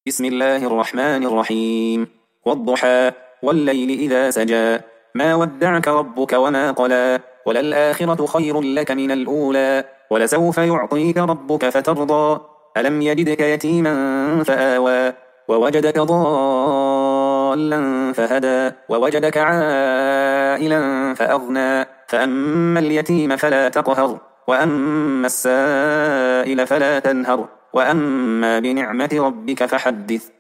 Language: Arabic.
بسم الله الرحمن الرحيم. والضحى والليل إذا سجى ما ودعك ربك وما قلى وللآخرة خير لك من الأولى ولسوف يعطيك ربك فترضى ألم يجدك يتيما فآوى ووجدك ضالا فهدى ووجدك عائلا فأغنى فأما اليتيم فلا تقهر وأما السائل فلا تنهر وأما بنعمة ربك فحدث.